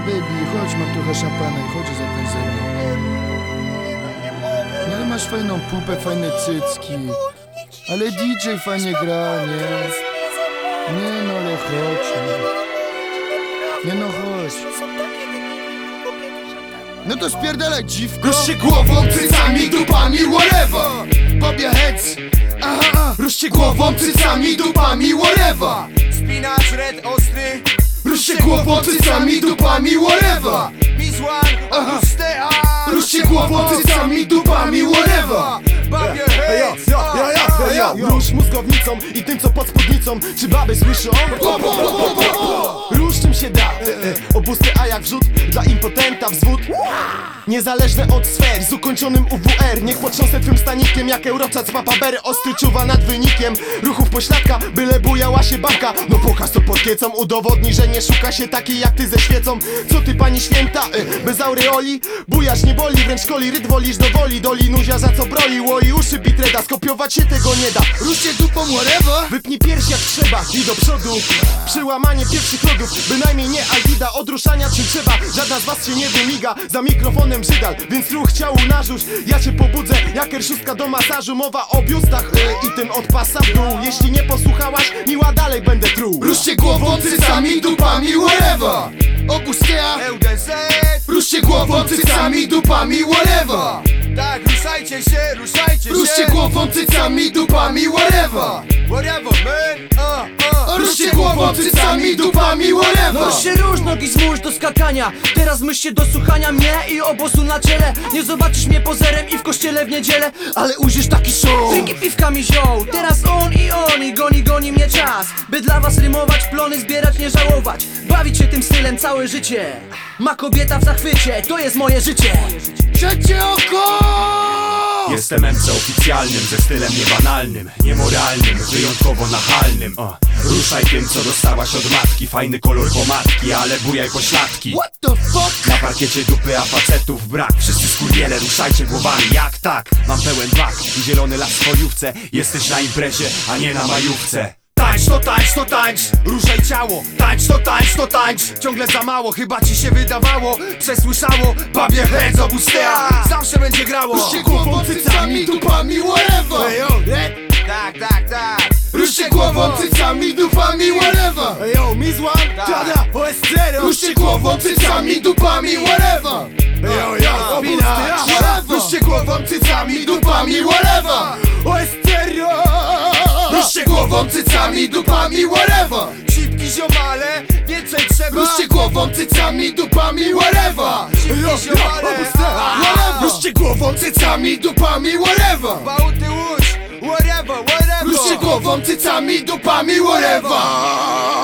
baby, chodź, mam trochę szampana i chodź za ten ze mną. No ale masz fajną pupę, fajne cycki. Ale DJ fajnie gra, nie? Nie no, ale chodź. Nie no, chodź. No to spierdalaj, dziwko. Ruszcie głową, cycami, dupami, whatever. Bob your heads, aha. Ruszcie głową, cycami, dupami, whatever. Spinacz, red, ostry. Ruszcie głową, cycami, dupami, whatever. Miss One, Auguste, Ruszcie głową, cycami, dupami, whatever. Bob your head. Rusz mózgownicą i tym co pod spódnicą. Czy baby słyszą? Rusz czym się da. Obusty, a jak wrzut dla impotenta wzwód. Niezależne od sfer z ukończonym UWR. Niech potrząsę twym stanikiem jak eurocat z papabery. Ostry czuwa nad wynikiem ruchów pośladka, byle bujała się babka. No pokaż co pod kiecą, udowodni, że nie szuka się takiej jak ty ze świecą. Co ty pani święta, bez aureoli? Bujasz nie boli, wręcz szkoli, ryd wolisz do woli. Doli nuzia za co broi, łoi uszy bitreda. Skopiować się tego nie da. Ruszcie dupą, whatever. Wypnij pierś jak trzeba i do przodu. Przełamanie pierwszych lodów, bynajmniej nie Algida. Od ruszania czym trzeba, żadna z was się nie wymiga. Za mikrofonem Żydal, więc ruch ciału narzuć. Ja cię pobudzę jak R6 do masażu. Mowa o biustach i tym od pasa w dół. Jeśli nie posłuchałaś, miła dalej będę truł. Ruszcie głową, cycami, dupami, whatever. Augustea, LDZ. ruszcie głową, cycami, dupami, whatever. Tak, ruszajcie się, ruszajcie się. Ruszcie głową, cycami, dupami, whatever. Whatever, man. Ruszcie głową, cycami, dupami, whatever. No się róż, nogi zmóż do skakania. Teraz myśl się do słuchania mnie i obozu na ciele. Nie zobaczysz mnie pozerem i w kościele w niedzielę, ale ujrzysz taki show. Drinki piwkami wziął, teraz on i goni mnie czas. By dla was rymować, plony zbierać, nie żałować. Bawić się tym stylem całe życie. Ma kobieta w zachwycie, to jest moje życie. Trzecie oko! Jestem MC oficjalnym, ze stylem niebanalnym, niemoralnym, wyjątkowo nachalnym. Ruszaj tym, co dostałaś od matki. Fajny kolor pomadki, ale bujaj pośladki. What the fuck? Na parkiecie dupy, a facetów brak. Wszyscy skurwiele, ruszajcie głowami, jak tak? Mam pełen bak i zielony las w foliówce. Jesteś na imprezie, a nie na majówce. Tańcz to tańcz to tańcz, ruszaj ciało. Tańcz to tańcz to tańcz. Ciągle za mało, chyba ci się wydawało. Przesłyszało, babie heads, Augustea. Zawsze będzie grało. Ruszcie głową, cycami, dupami, whatever. Tak. Ruszcie głową, cycami, dupami, whatever. Yo, Miss One, tada, OS0. Ruszcie głową, cycami, dupami, whatever. Spinacz. Ruszcie głową, cycami, dupami, whatever. OS0. Ruszcie głową, cycami, dupami, whatever. Cipki ziomale, więcej trzeba. Ruszcie głową, cycami, dupami, whatever. Cipki ziomale. Ruszcie głową, cycami, dupami, whatever. Bałty łódź, whatever. Ruszcie głową, cycami, dupami, whatever.